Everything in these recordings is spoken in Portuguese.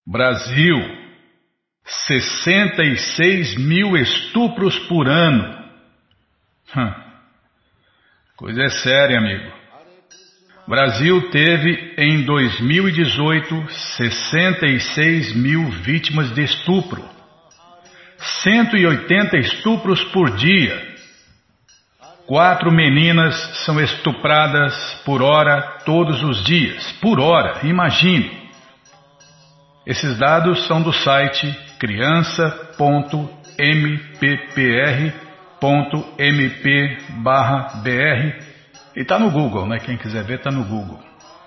Brasil, 66 mil estupros por ano. Coisa é séria, amigo. Brasil teve em 2018 66 mil vítimas de estupro. 180 estupros por dia. 4 meninas são estupradas por hora todos os dias. Por hora, imagine. Esses dados são do site criança.mppr.mp/br e está no Google, né? Quem quiser ver está no Google.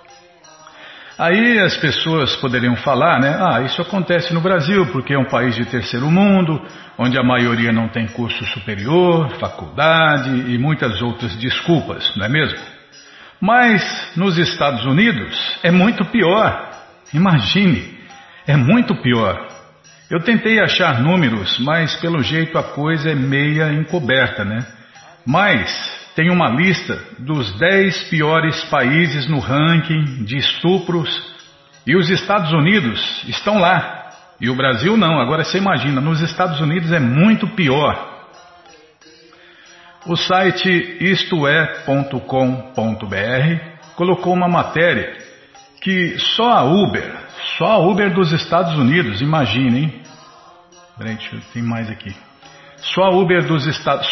Aí as pessoas poderiam falar, né? Isso acontece no Brasil porque é um país de terceiro mundo, onde a maioria não tem curso superior, faculdade e muitas outras desculpas, não é mesmo? Mas nos Estados Unidos é muito pior. Imagine, é muito pior. Eu tentei achar números, mas pelo jeito a coisa é meia encoberta, né? Mas tem uma lista dos 10 piores países no ranking de estupros e os Estados Unidos estão lá. E o Brasil não. Agora você imagina, nos Estados Unidos é muito pior. O site istoé.com.br colocou uma matéria que só a Uber dos Estados Unidos, imaginem. Peraí, tem mais aqui. Só a Uber dos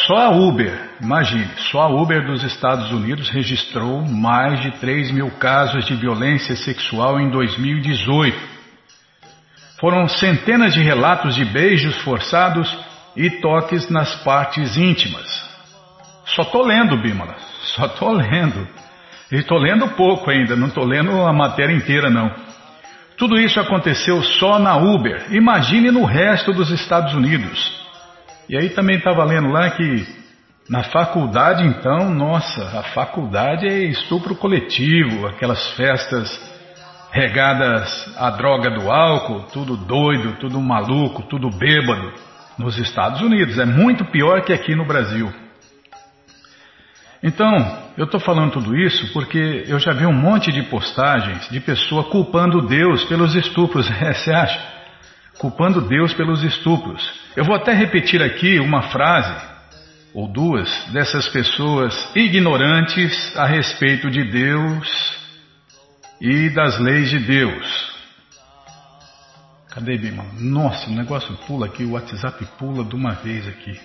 Estados Unidos registrou mais de 3 mil casos de violência sexual em 2018. Foram centenas de relatos de beijos forçados e toques nas partes íntimas. Só estou lendo, Bímola, só estou lendo. E estou lendo pouco ainda, não estou lendo a matéria inteira não. Tudo isso aconteceu só na Uber. Imagine no resto dos Estados Unidos. E aí também estava lendo lá que na faculdade então, nossa, a faculdade é estupro coletivo, aquelas festas regadas à droga do álcool, tudo doido, tudo maluco, tudo bêbado. Nos Estados Unidos é muito pior que aqui no Brasil. Então, eu estou falando tudo isso porque eu já vi um monte de postagens de pessoa culpando Deus pelos estupros. Você acha? Culpando Deus pelos estupros. Eu vou até repetir aqui uma frase ou duas dessas pessoas ignorantes a respeito de Deus e das leis de Deus. Cadê, Bima? Nossa, o negócio pula aqui, o WhatsApp pula de uma vez aqui.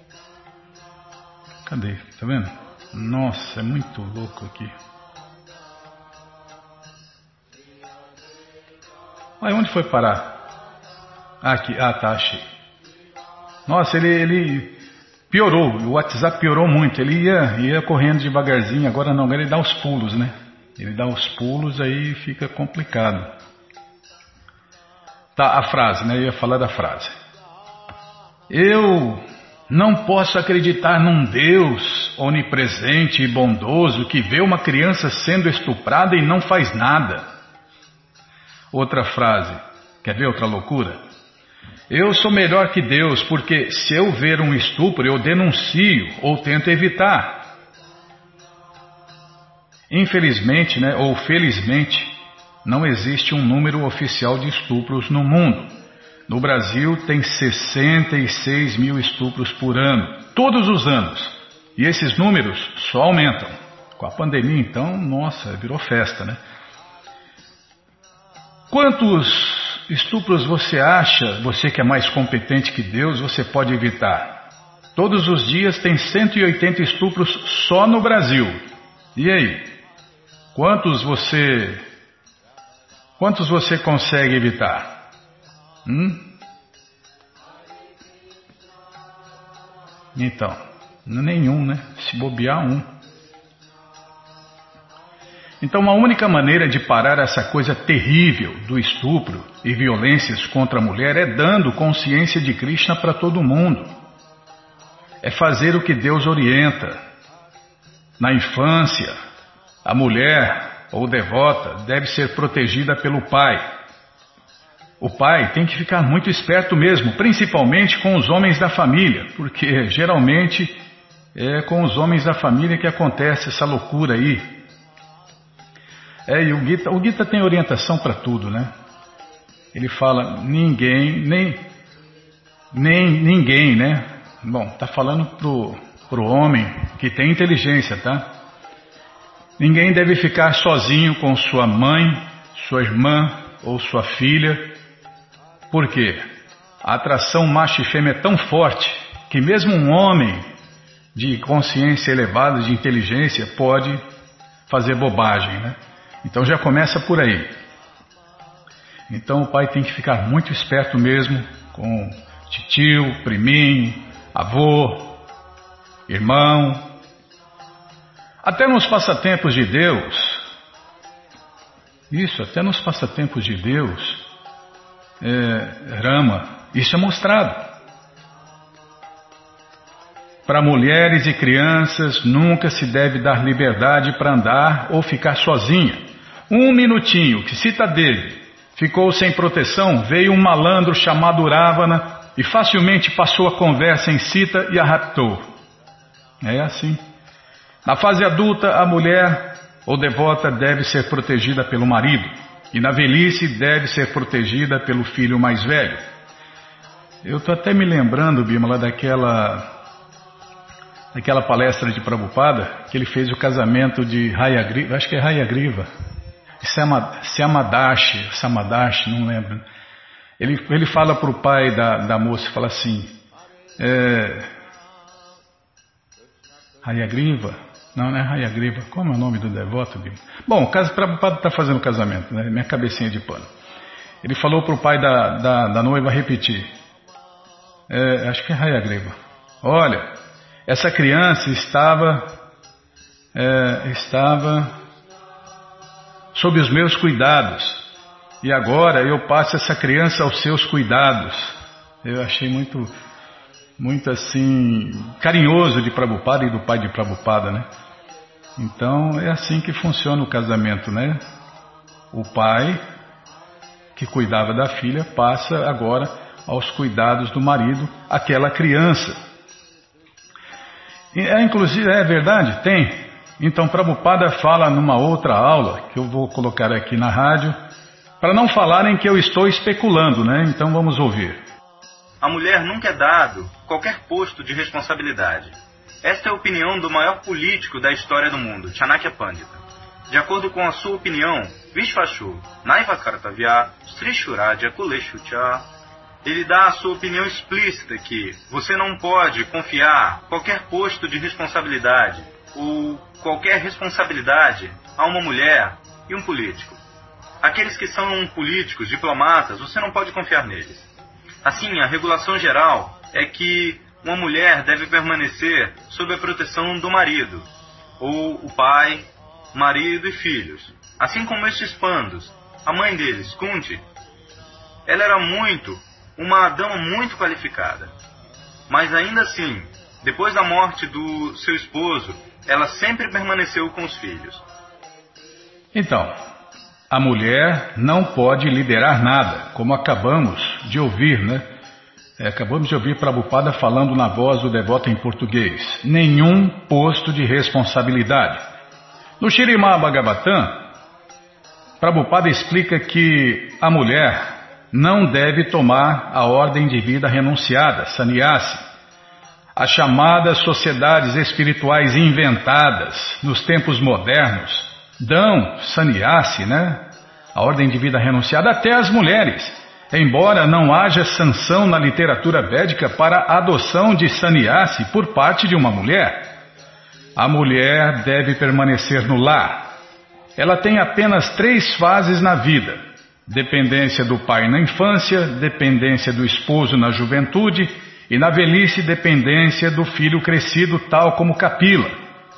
Cadê? Tá vendo? Nossa, é muito louco aqui. Aí onde foi parar? Aqui, tá, achei. Nossa, ele piorou, o WhatsApp piorou muito, ele ia correndo devagarzinho, agora não, agora ele dá os pulos, né? Ele dá os pulos, aí fica complicado. Tá, a frase, né? Eu ia falar da frase. Eu não posso acreditar num Deus onipresente e bondoso que vê uma criança sendo estuprada e não faz nada. Outra frase, quer ver outra loucura? Eu sou melhor que Deus, porque se eu ver um estupro, eu denuncio ou tento evitar. Infelizmente, né, ou felizmente, não existe um número oficial de estupros no mundo. No Brasil tem 66 mil estupros por ano, todos os anos. E esses números só aumentam. Com a pandemia, então, nossa, virou festa, né? Quantos estupros você acha, você que é mais competente que Deus, você pode evitar? Todos os dias tem 180 estupros só no Brasil. E aí? Quantos você consegue evitar? Então, nenhum, né? Se bobear, um. Então, a única maneira de parar essa coisa terrível do estupro e violências contra a mulher é dando consciência de Krishna para todo mundo. É fazer o que Deus orienta. Na infância, a mulher ou devota deve ser protegida pelo pai. O pai tem que ficar muito esperto mesmo, principalmente com os homens da família, porque geralmente é com os homens da família que acontece essa loucura aí. E o Gita tem orientação para tudo, né? ele fala ninguém, nem ninguém, né? Bom, está falando pro homem que tem inteligência, tá? Ninguém deve ficar sozinho com sua mãe, sua irmã ou sua filha. Por quê? A atração macho e fêmea é tão forte que mesmo um homem de consciência elevada, de inteligência, pode fazer bobagem, né? Então já começa por aí. Então o pai tem que ficar muito esperto mesmo com tio, priminho, avô, irmão. Até nos passatempos de Deus, até nos passatempos de Deus, Rama, isso é mostrado. Para mulheres e crianças nunca se deve dar liberdade para andar ou ficar sozinha. Um minutinho, que cita dele, ficou sem proteção, veio um malandro chamado Ravana e facilmente passou a conversa em Sita e a raptou. É assim. Na fase adulta, a mulher ou devota deve ser protegida pelo marido, e na velhice deve ser protegida pelo filho mais velho. Eu estou até me lembrando, Bimala, daquela palestra de Prabhupada, que ele fez o casamento de Hayagriva, acho que é Hayagriva, Samadashi, não lembro. Ele fala para o pai da moça, fala assim, Hayagriva? Não é Hayagriva. Como é o nome do devoto, Bima? Bom, o Prabhupada está fazendo o casamento, né? Minha cabecinha de pano. Ele falou para o pai da noiva repetir. Acho que é Hayagriva. Olha, essa criança estava sob os meus cuidados. E agora eu passo essa criança aos seus cuidados. Eu achei muito assim, carinhoso de Prabhupada e do pai de Prabhupada, né? Então é assim que funciona o casamento, né? O pai que cuidava da filha passa agora aos cuidados do marido aquela criança. Inclusive, é verdade? Tem. Então Prabhupada fala numa outra aula, que eu vou colocar aqui na rádio, para não falarem que eu estou especulando, né? Então vamos ouvir. A mulher nunca é dado qualquer posto de responsabilidade. Esta é a opinião do maior político da história do mundo, Chanakya Pandita. De acordo com a sua opinião, Vishvashu, Naiva Kartavya, Srishuraja Kuleshucha, ele dá a sua opinião explícita que você não pode confiar qualquer posto de responsabilidade ou qualquer responsabilidade a uma mulher e um político. Aqueles que são políticos, diplomatas, você não pode confiar neles. Assim, a regulação geral é que uma mulher deve permanecer sob a proteção do marido, ou o pai, marido e filhos. Assim como estes pandos, a mãe deles, Kunti, ela era uma dama muito qualificada. Mas ainda assim, depois da morte do seu esposo, ela sempre permaneceu com os filhos. Então, a mulher não pode liderar nada, como acabamos de ouvir, né? Acabamos de ouvir Prabhupada falando na voz do devoto em português. Nenhum posto de responsabilidade. No Śrīmad Bhagavatam, Prabhupada explica que a mulher não deve tomar a ordem de vida renunciada, sannyasi. As chamadas sociedades espirituais inventadas nos tempos modernos dão sannyasi, né? A ordem de vida renunciada até às mulheres. Embora não haja sanção na literatura védica para a adoção de sannyasi por parte de uma mulher, a mulher deve permanecer no lar. Ela tem apenas 3 fases na vida: dependência do pai na infância, dependência do esposo na juventude e na velhice dependência do filho crescido, tal como Kapila.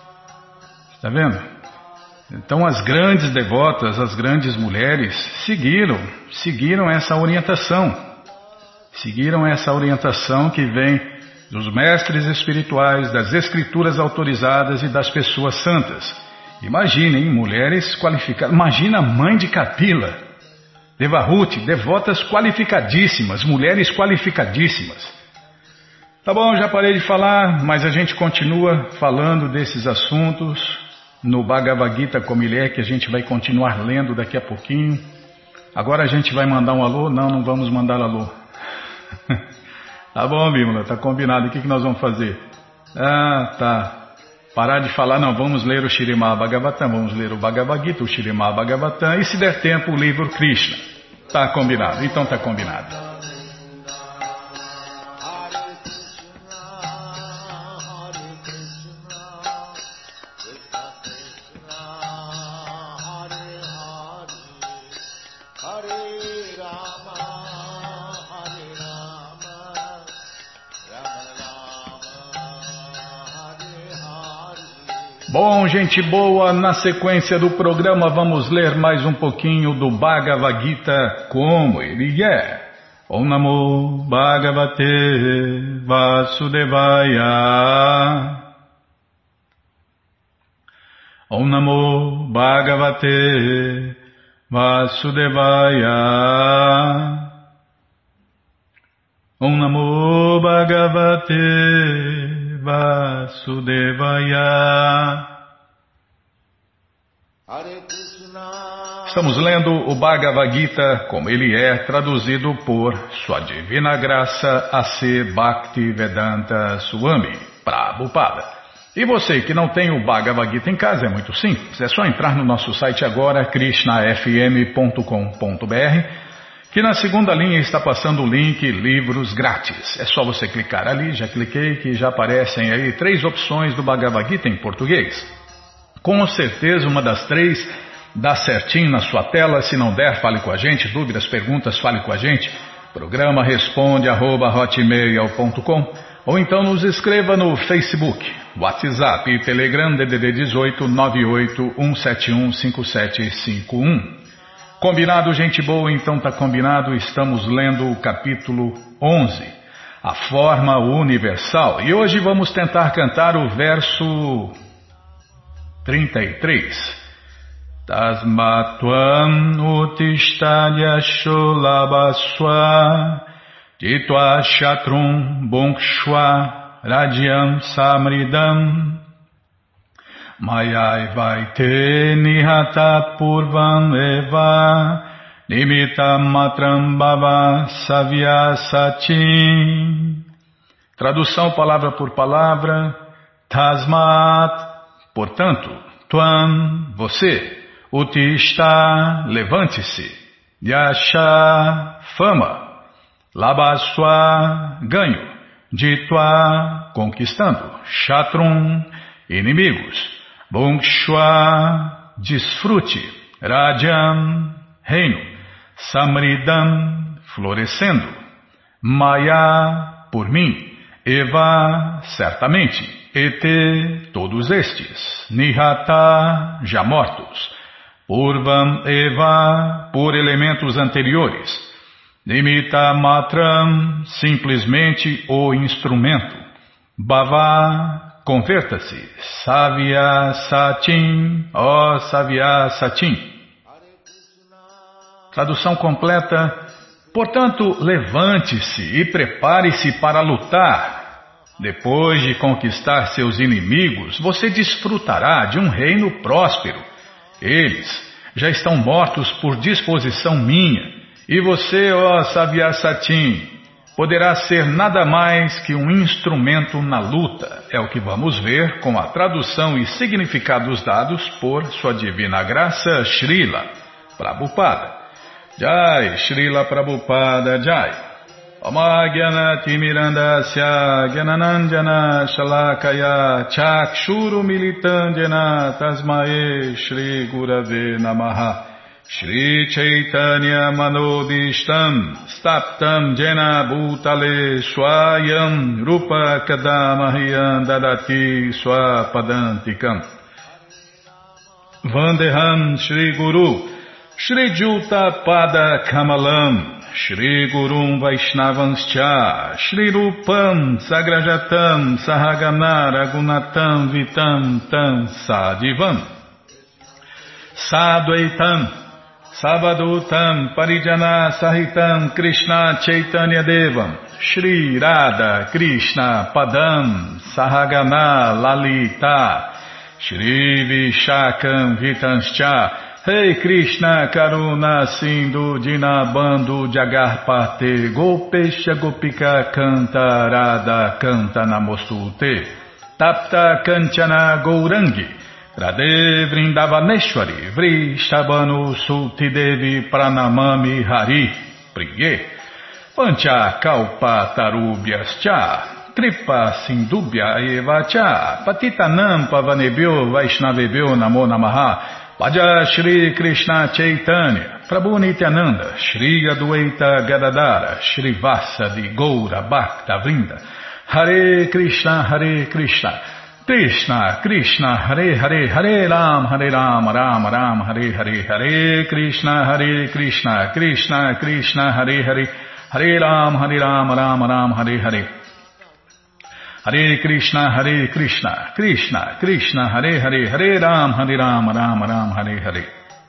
Está vendo? Então as grandes devotas, as grandes mulheres seguiram essa orientação. Seguiram essa orientação que vem dos mestres espirituais, das escrituras autorizadas e das pessoas santas. Imaginem, mulheres qualificadas. Imagina a mãe de Kapila, Devahuti, devotas qualificadíssimas, mulheres qualificadíssimas. Tá bom, já parei de falar, mas a gente continua falando desses assuntos no Bhagavad Gita como ele é, que a gente vai continuar lendo daqui a pouquinho. Agora a gente vai mandar um alô? Não, não vamos mandar alô. Tá bom, Bímola, tá combinado. O que nós vamos fazer? Ah, tá. Parar de falar, não, vamos ler o Śrīmad Bhagavatam, vamos ler o Bhagavad Gita, o Śrīmad Bhagavatam e se der tempo o livro Krishna. Tá combinado, então tá combinado. Bom, gente boa, na sequência do programa vamos ler mais um pouquinho do Bhagavad Gita como ele é. Om Namo Bhagavate Vasudevaya. Om Namo Bhagavate Vasudevaya. Om Namo Bhagavate Vasudevaya. Estamos lendo o Bhagavad Gita como ele é, traduzido por Sua Divina Graça A.C. Bhaktivedanta Swami Prabhupada. E você que não tem o Bhagavad Gita em casa, é muito simples, é só entrar no nosso site agora, krishnafm.com.br, que na segunda linha está passando o link Livros Grátis. É só você clicar ali, já cliquei, que já aparecem aí 3 opções do Bhagavad Gita em português. Com certeza uma das 3 dá certinho na sua tela. Se não der, fale com a gente. Dúvidas, perguntas, fale com a gente. Programa responde@hotmail.com ou então nos escreva no Facebook, WhatsApp e Telegram DDD 18 98 171 5751. Combinado, gente boa? Então tá combinado, estamos lendo o capítulo 11, a forma universal. E hoje vamos tentar cantar o verso 33. Tasmatvam utishtalya sholabaswa jitva shatrum bunkshwa rajyam samridam Mayaivaite nihata purvam eva nimita matram bhava savyasachim. Tradução palavra por palavra. Tasmat, portanto, tvam, você, utishta, levante-se, yasha, fama, labaswa, ganho, jitva, conquistando, shatrum, inimigos, Bungshwa, desfrute, Rajam, reino, Samridam, florescendo, Maya, por mim, Eva, certamente, Ete, todos estes, Nihata, já mortos, Purvam Eva, por elementos anteriores, Nimita Matram, simplesmente o instrumento, Bhava, converta-se, Savya Satim, ó Savya Satim. Tradução completa. Portanto, levante-se e prepare-se para lutar. Depois de conquistar seus inimigos, você desfrutará de um reino próspero. Eles já estão mortos por disposição minha, e você, ó Savya Satim, poderá ser nada mais que um instrumento na luta. É o que vamos ver com a tradução e significados dados por Sua Divina Graça, Srila Prabhupada. Jai, Srila Prabhupada, Jai. Omagyanati Mirandasya Gyananandjana Shalakaya Chakshuru Militandjana Tasmae Shri Gurave Namaha. Shri Chaitanya Manodishtam Staptam Jena Bhutale Swayam Rupa Kadamahyam Dadati Swapadantikam Vandeham Shri Guru Shri Juta Pada Kamalam Shri Gurum Vaishnavanscha Shri Rupam Sagrajatam Sahagana Ragunatam Vitam Tam Sadivam Sadvaitam Savadutam Parijana Sahitam Krishna Chaitanya Devam Shri Radha Krishna Padam Sahagana Lalita Shri Vishakam Vitanscha Rei Krishna Karuna Sindhu Dinabandhu Jagarpate Gopesha Gopika Canta Radha Canta Namostute Tapta Kanchana Gourangi Radhe Vrindavaneshwari Vrishabhanu Sulti Devi Pranamami Hari Priye Pancha Kalpa Tarubhyascha Kripa Sindubhya Evacha Patitanam Pavanebhyo Vaishnavebhyo Namo Namaha Bhaja Shri Krishna Chaitanya Prabhu Nityananda Shri Adwaita Gadadara Shri Vasadi Goura Bhakta Vrinda Hare Krishna Krishna Krishna Hare Hare Hare Ram Ram Ram Hare Hare Hare Krishna Krishna Krishna Hare Hare Hare Ram Ram Hare Hare Hare Krishna Krishna Krishna Hare Hare Hare Ram Ram Hare Hare.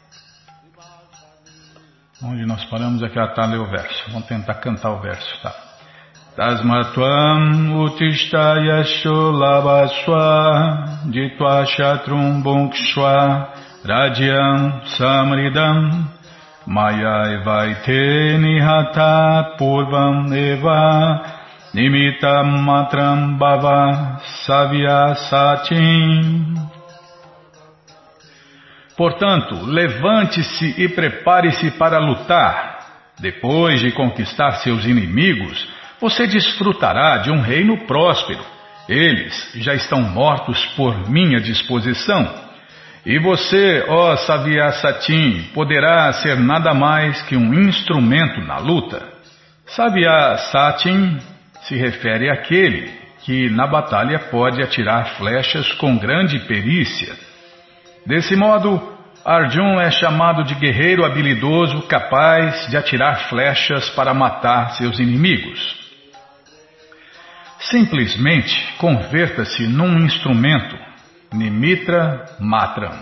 Onde nós paramos aqui, tá, ler o verso. Vamos tentar cantar o verso, tá? Tasmatvam uttishtaya sholabaswa jitva shatrum bhunkshva rajyam samridam maya evaite nihatat purvam eva Nimitam matram bhava savya satim. Portanto, levante-se e prepare-se para lutar. Depois de conquistar seus inimigos, você desfrutará de um reino próspero. Eles já estão mortos por minha disposição. E você, ó Savya Satim, poderá ser nada mais que um instrumento na luta. Savya Satim se refere àquele que na batalha pode atirar flechas com grande perícia. Desse modo, Arjuna é chamado de guerreiro habilidoso capaz de atirar flechas para matar seus inimigos. Simplesmente converta-se num instrumento, Nimitra Matram.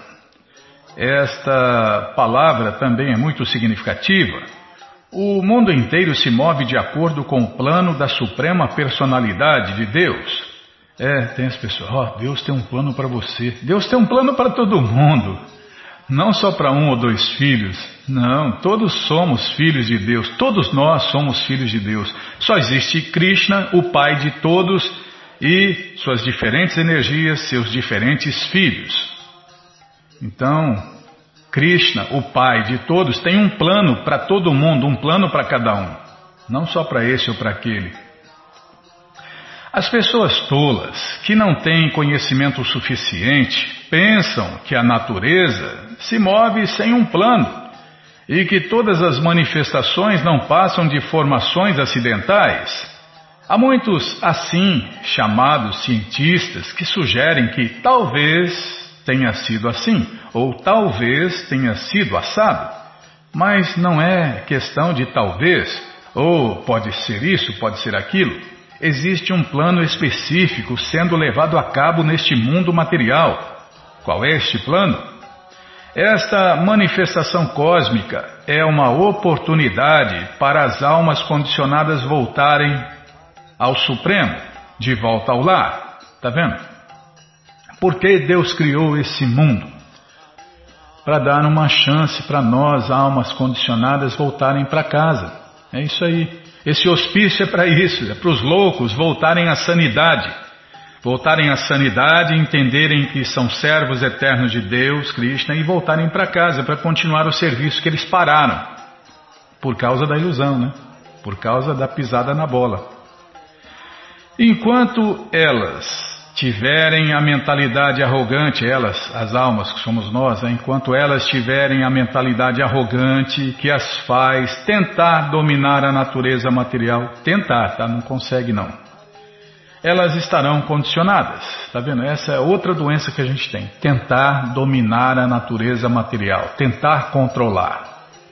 Esta palavra também é muito significativa. O mundo inteiro se move de acordo com o plano da Suprema Personalidade de Deus. Tem as pessoas, Deus tem um plano para você. Deus tem um plano para todo mundo. Não só para um ou dois filhos. Não, todos somos filhos de Deus. Todos nós somos filhos de Deus. Só existe Krishna, o Pai de todos, e suas diferentes energias, seus diferentes filhos. Então, Krishna, o Pai de todos, tem um plano para todo mundo, um plano para cada um. Não só para esse ou para aquele. As pessoas tolas, que não têm conhecimento suficiente, pensam que a natureza se move sem um plano e que todas as manifestações não passam de formações acidentais. Há muitos assim chamados cientistas que sugerem que talvez tenha sido assim, ou talvez tenha sido assado. Mas não é questão de talvez, ou pode ser isso, pode ser aquilo. Existe um plano específico sendo levado a cabo neste mundo material. Qual é este plano? Esta manifestação cósmica é uma oportunidade para as almas condicionadas voltarem ao Supremo, de volta ao lar. Está vendo? Por que Deus criou esse mundo? Para dar uma chance para nós, almas condicionadas, voltarem para casa. É isso aí. Esse hospício é para isso, é para os loucos voltarem à sanidade. Voltarem à sanidade, entenderem que são servos eternos de Deus, Krishna, e voltarem para casa para continuar o serviço que eles pararam. Por causa da ilusão, né? Por causa da pisada na bola. Enquanto elas tiverem a mentalidade arrogante, elas, as almas que somos nós, enquanto elas tiverem a mentalidade arrogante que as faz tentar dominar a natureza material, tentar, tá? Não consegue não. Elas estarão condicionadas, tá vendo? Essa é outra doença que a gente tem, tentar dominar a natureza material, tentar controlar.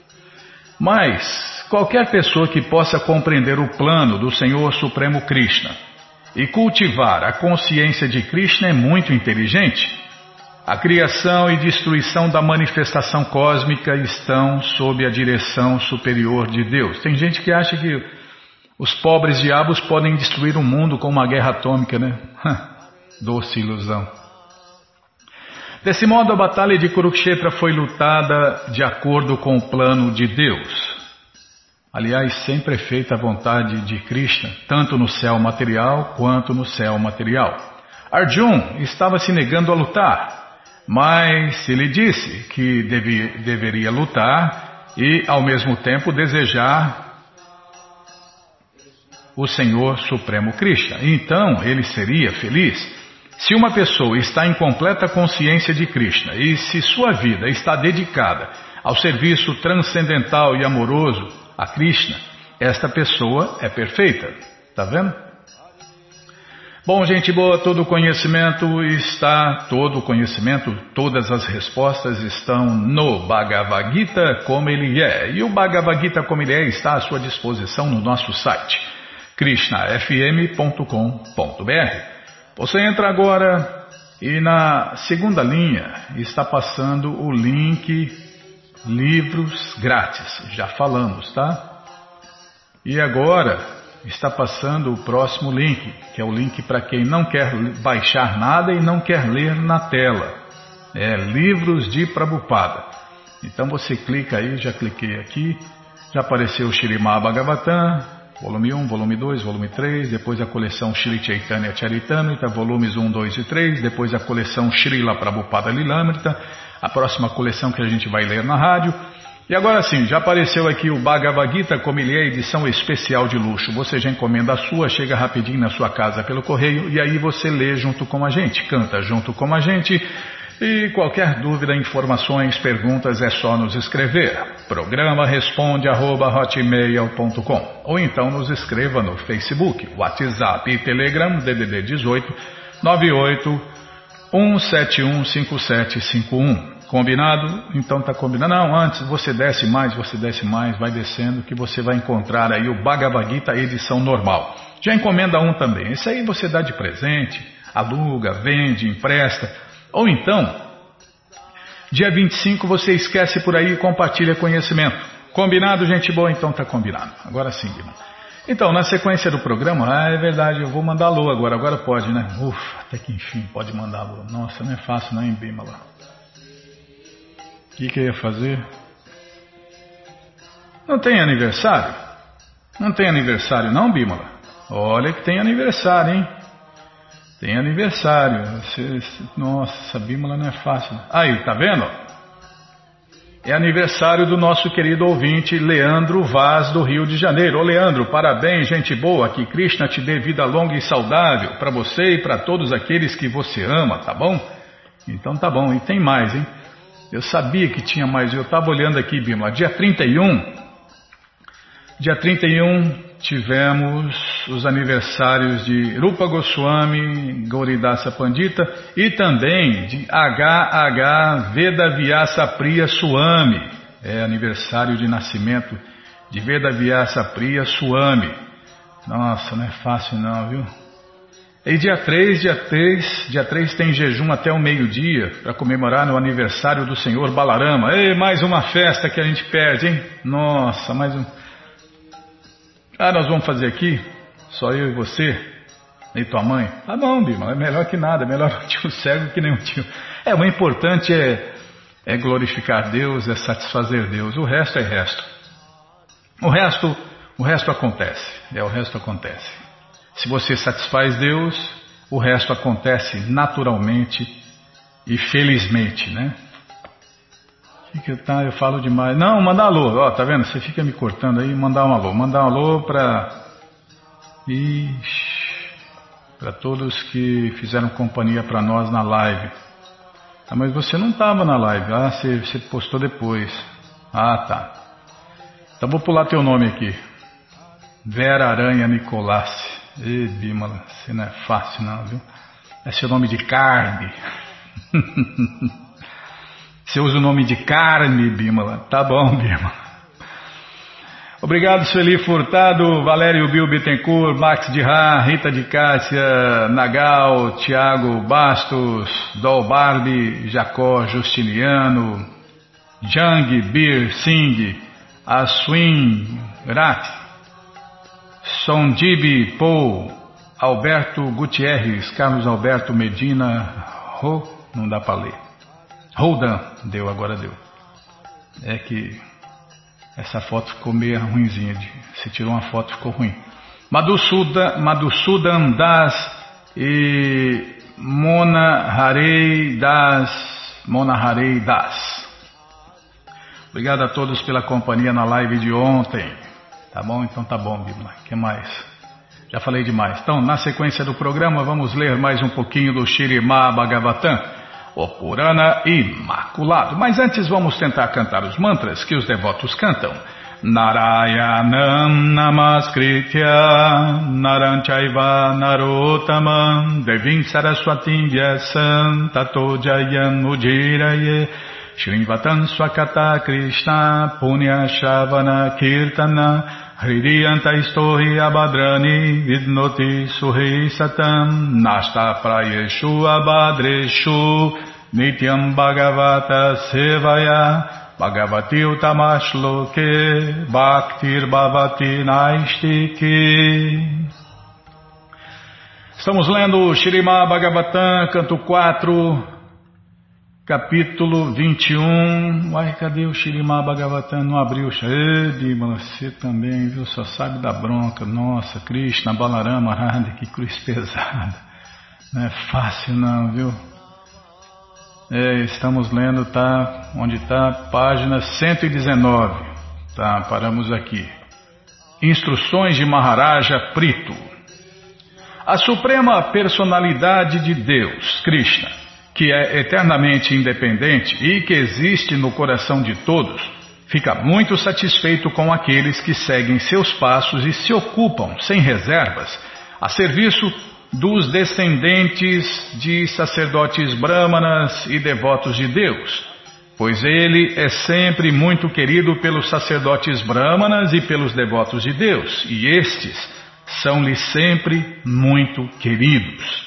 Mas qualquer pessoa que possa compreender o plano do Senhor Supremo Krishna e cultivar a consciência de Krishna é muito inteligente. A criação e destruição da manifestação cósmica estão sob a direção superior de Deus. Tem gente que acha que os pobres diabos podem destruir o mundo com uma guerra atômica, né? Doce ilusão. Desse modo, a batalha de Kurukshetra foi lutada de acordo com o plano de Deus. Aliás, sempre é feita a vontade de Krishna, tanto no céu material quanto no céu material. Arjuna estava se negando a lutar, mas ele disse que deveria lutar e, ao mesmo tempo, desejar o Senhor Supremo Krishna. Então, ele seria feliz. Se uma pessoa está em completa consciência de Krishna e se sua vida está dedicada ao serviço transcendental e amoroso a Krishna, esta pessoa é perfeita. Tá vendo? Bom, gente boa, todo o conhecimento, todas as respostas estão no Bhagavad Gita como ele é. E o Bhagavad Gita como ele é está à sua disposição no nosso site, krishnafm.com.br. Você entra agora e na segunda linha está passando o link Livros Grátis. Já falamos, tá? E agora está passando o próximo link, que é o link para quem não quer baixar nada e não quer ler na tela. É Livros de Prabhupada. Então você clica aí, já cliquei aqui, já apareceu o Śrīmad Bhagavatam, volume 1, volume 2, volume 3, depois a coleção Shri Chaitanya Charitamrita, volumes 1, 2 e 3, depois a coleção Srila Prabhupada Lilamrita, a próxima coleção que a gente vai ler na rádio. E agora sim, já apareceu aqui o Bhagavad Gita como ele é, edição especial de luxo. Você já encomenda a sua, chega rapidinho na sua casa pelo correio e aí você lê junto com a gente, canta junto com a gente. E qualquer dúvida, informações, perguntas é só nos escrever. Programa responde@hotmail.com ou então nos escreva no Facebook, WhatsApp e Telegram DDD 18 98 1715751. Combinado? Então tá combinado. Não, antes você desce mais, vai descendo que você vai encontrar aí o Bhagavad Gita edição normal. Já encomenda um também. Esse aí você dá de presente, aluga, vende, empresta. Ou então, dia 25 você esquece por aí e compartilha conhecimento. Combinado, gente boa? Então tá combinado. Agora sim, irmão. Então, na sequência do programa, é verdade, eu vou mandar alô agora pode, né? Ufa, até que enfim pode mandar alô. Nossa, não é fácil não, hein, Bimala? O que eu ia fazer? Não tem aniversário? Não tem aniversário não, Bimala? Olha que tem aniversário, hein? Tem aniversário. Nossa, essa Bimala não é fácil. Aí, tá vendo? É aniversário do nosso querido ouvinte Leandro Vaz, do Rio de Janeiro. Ô Leandro, parabéns, gente boa, que Krishna te dê vida longa e saudável para você e para todos aqueles que você ama, tá bom? Então tá bom, e tem mais, hein? Eu sabia que tinha mais, eu estava olhando aqui, Bimala, dia 31 tivemos os aniversários de Rupa Goswami, Gauridasa Pandita e também de H.H. Vedavyasa Priya Swami. É aniversário de nascimento de Vedavyasa Priya Swami. Nossa, não é fácil não, viu? E dia 3 tem jejum até o meio-dia para comemorar no aniversário do Senhor Balarama. Ei, mais uma festa que a gente perde, hein? Nossa, mais um... Ah, nós vamos fazer aqui, só eu e você, e tua mãe. Ah não, Bima, é melhor que nada, é melhor um tio cego que nem um tio. O importante é glorificar Deus, é satisfazer Deus, o resto é resto. O resto acontece, o resto acontece. Se você satisfaz Deus, o resto acontece naturalmente e felizmente, né? Eu falo demais. Não, mandar alô. Ó, tá vendo? Você fica me cortando aí. Mandar um alô. Mandar um alô para todos que fizeram companhia para nós na live. Ah, mas você não estava na live. Ah, você postou depois. Ah, tá. Então vou pular teu nome aqui. Vera Aranha Nicolassi. Ê, Bímola, você não é fácil não, viu? É seu nome de carne. Você usa o nome de carne, Bímola. Tá bom, Bímola. Obrigado, Sueli Furtado, Valério Bill Bittencourt, Max de Rá, Rita de Cássia, Nagal, Tiago Bastos, Dol Barbie, Jacó Justiniano, Jang Bir Singh, Aswin Rat, Sondib Paul, Alberto Gutierrez, Carlos Alberto Medina, não dá para ler. Rodan, deu, agora deu. É que essa foto ficou meio ruinzinha. Se tirou uma foto, ficou ruim. Madhusudan Das e Mona Harei Das. Obrigado a todos pela companhia na live de ontem. Tá bom? Então tá bom, Bíblia. O que mais? Já falei demais. Então, na sequência do programa, vamos ler mais um pouquinho do Śrīmad Bhagavatam, o Purana Imaculado. Mas antes vamos tentar cantar os mantras que os devotos cantam. Narayanam Namaskritya Naram Chaiva Narottamam Devim Saraswatim Vyasam Tato Jayam Ujiraye Shrivatam Swakata Krishna Punya Shavana Kirtana Hridiyanta Istohi Abhadrani Vidnoti Suhi Satam Nashta Prayeshu Abhadreshu Nityam Bhagavata Sevaya Bhagavati Utamashloke Bhaktir Bhavati Naistiki. Estamos lendo o Śrīmad Bhagavatam, canto 4, capítulo 21. Uai, cadê o Śrīmad Bhagavatam? Não abriu. Bímola, você também, viu? Só sabe da bronca. Nossa, Krishna, Balarama, Radha, que cruz pesada. Não é fácil não, viu? Estamos lendo, tá? Onde está? Página 119. Tá, paramos aqui. Instruções de Maharaja Prito. A Suprema Personalidade de Deus, Krishna, que é eternamente independente e que existe no coração de todos, fica muito satisfeito com aqueles que seguem seus passos e se ocupam, sem reservas, a serviço dos descendentes de sacerdotes brahmanas e devotos de Deus, pois ele é sempre muito querido pelos sacerdotes brahmanas e pelos devotos de Deus, e estes são-lhe sempre muito queridos.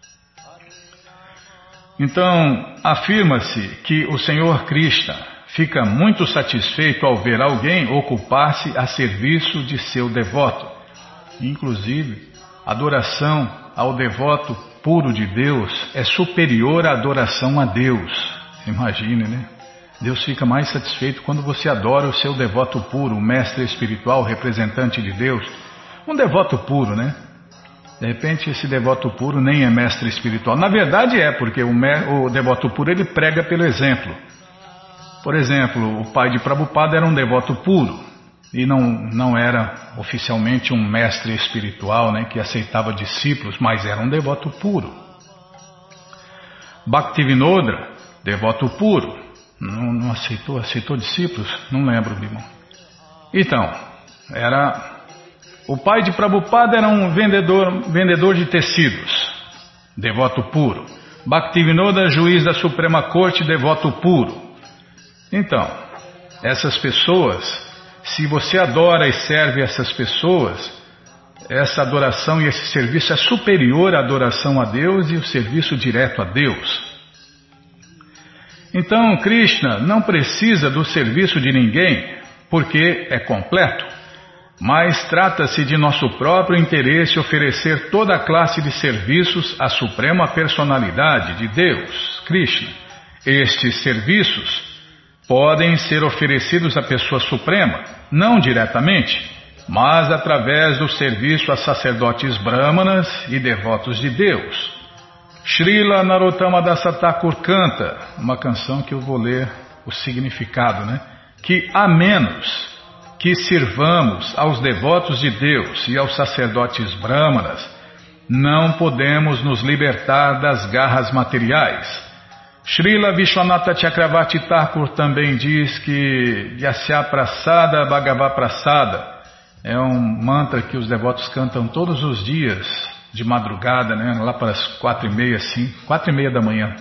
Então, afirma-se que o Senhor Krishna fica muito satisfeito ao ver alguém ocupar-se a serviço de seu devoto. Inclusive, a adoração ao devoto puro de Deus é superior à adoração a Deus. Imagine, né? Deus fica mais satisfeito quando você adora o seu devoto puro, o mestre espiritual, representante de Deus. Um devoto puro, né? De repente esse devoto puro nem é mestre espiritual. Na verdade é, porque o devoto puro ele prega pelo exemplo. Por exemplo, o pai de Prabhupada era um devoto puro. E não era oficialmente um mestre espiritual, né, que aceitava discípulos, mas era um devoto puro. Bhaktivinoda, devoto puro, não aceitou discípulos? Não lembro, irmão. Então, o pai de Prabhupada era um vendedor de tecidos, devoto puro. Bhaktivinoda, juiz da Suprema Corte, devoto puro. Então, essas pessoas, se você adora e serve essas pessoas, essa adoração e esse serviço é superior à adoração a Deus e o serviço direto a Deus. Então, Krishna não precisa do serviço de ninguém, porque é completo, mas trata-se de nosso próprio interesse oferecer toda a classe de serviços à Suprema Personalidade de Deus, Krishna. Estes serviços podem ser oferecidos à pessoa suprema, não diretamente, mas através do serviço a sacerdotes brahmanas e devotos de Deus. Srila Narottama Dasa Thakur canta, uma canção que eu vou ler o significado, né? Que a menos que sirvamos aos devotos de Deus e aos sacerdotes brahmanas, não podemos nos libertar das garras materiais. Srila Vishwanatha Chakravarti Thakur também diz que Yasya Prasada Bhagava Prasada é um mantra que os devotos cantam todos os dias de madrugada, né, lá para as 4:30, assim, 4:30 da manhã.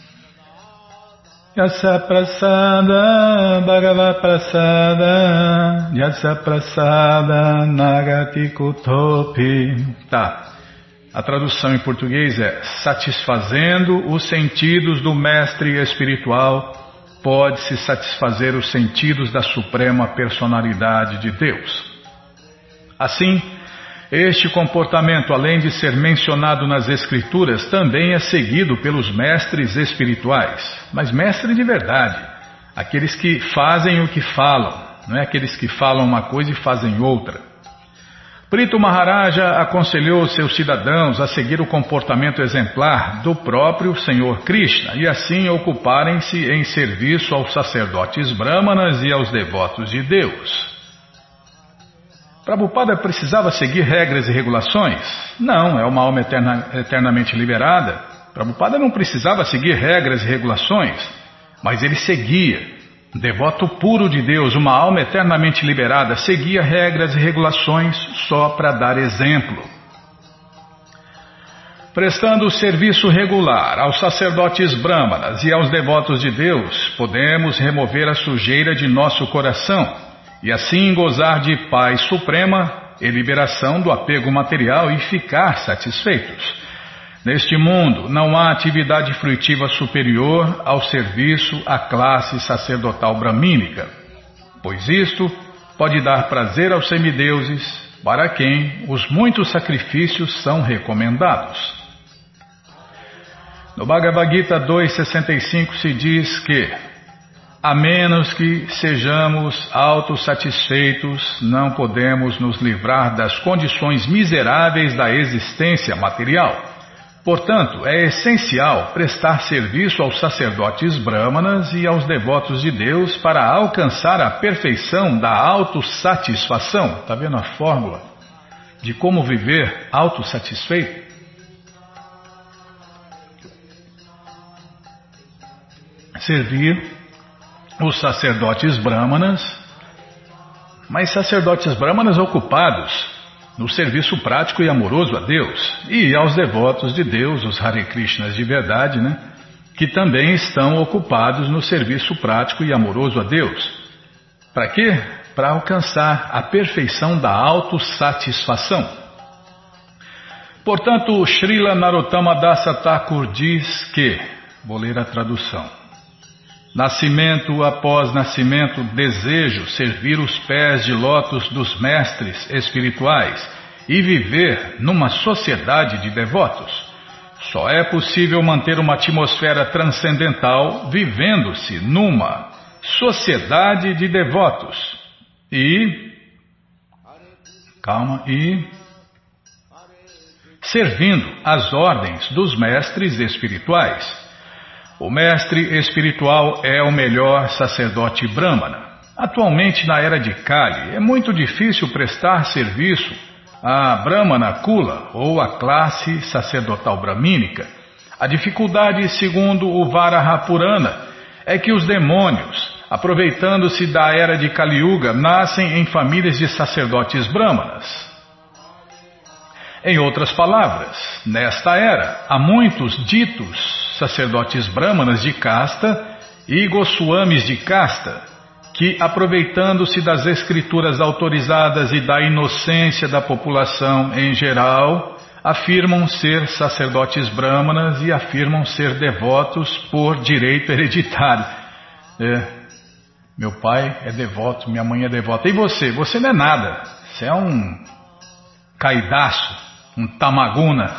Yasya Prasada Bhagava Prasada Yasya Prasada Nagati Kutopi. Tá. A tradução em português é: satisfazendo os sentidos do mestre espiritual, pode-se satisfazer os sentidos da Suprema Personalidade de Deus. Assim, Este comportamento, além de ser mencionado nas Escrituras, também é seguido pelos mestres espirituais, mas mestre de verdade, aqueles que fazem o que falam, não é aqueles que falam uma coisa e fazem outra. Prithu Maharaja aconselhou seus cidadãos a seguir o comportamento exemplar do próprio Senhor Krishna e assim ocuparem-se em serviço aos sacerdotes brahmanas e aos devotos de Deus. Prabhupada precisava seguir regras e regulações? Não, é uma alma eternamente liberada. Prabhupada não precisava seguir regras e regulações, mas ele seguia. Devoto puro de Deus, uma alma eternamente liberada, seguia regras e regulações só para dar exemplo. Prestando serviço regular aos sacerdotes brahmanas e aos devotos de Deus, podemos remover a sujeira de nosso coração e assim gozar de paz suprema e liberação do apego material e ficar satisfeitos. Neste mundo não há atividade fruitiva superior ao serviço à classe sacerdotal bramínica, pois isto pode dar prazer aos semideuses, para quem os muitos sacrifícios são recomendados. No Bhagavad Gita 2.65 se diz que, a menos que sejamos autossatisfeitos, não podemos nos livrar das condições miseráveis da existência material. Portanto, é essencial prestar serviço aos sacerdotes brahmanas e aos devotos de Deus para alcançar a perfeição da autossatisfação. Está vendo a fórmula de como viver autossatisfeito? Servir os sacerdotes brahmanas, mas sacerdotes brahmanas ocupados no serviço prático e amoroso a Deus, e aos devotos de Deus, os Hare Krishnas de verdade, né, que também estão ocupados no serviço prático e amoroso a Deus. Para quê? Para alcançar a perfeição da autossatisfação. Portanto, Srila Narottama Dasa Thakur diz que, vou ler a tradução: nascimento após nascimento, desejo servir os pés de lótus dos mestres espirituais e viver numa sociedade de devotos. Só é possível manter uma atmosfera transcendental vivendo-se numa sociedade de devotos e servindo as ordens dos mestres espirituais. O mestre espiritual é o melhor sacerdote brahmana. Atualmente, na era de Kali, é muito difícil prestar serviço à Brahmana Kula, ou à classe sacerdotal bramínica. A dificuldade, segundo o Varaha Purana, é que os demônios, aproveitando-se da era de Kali Yuga, nascem em famílias de sacerdotes brahmanas. Em outras palavras, nesta era, há muitos ditos sacerdotes brahmanas de casta e goswamis de casta, que, aproveitando-se das escrituras autorizadas e da inocência da população em geral, afirmam ser sacerdotes brahmanas e afirmam ser devotos por direito hereditário. Meu pai é devoto, minha mãe é devota. E você? Você não é nada. Você é um caidaço, um tamaguna.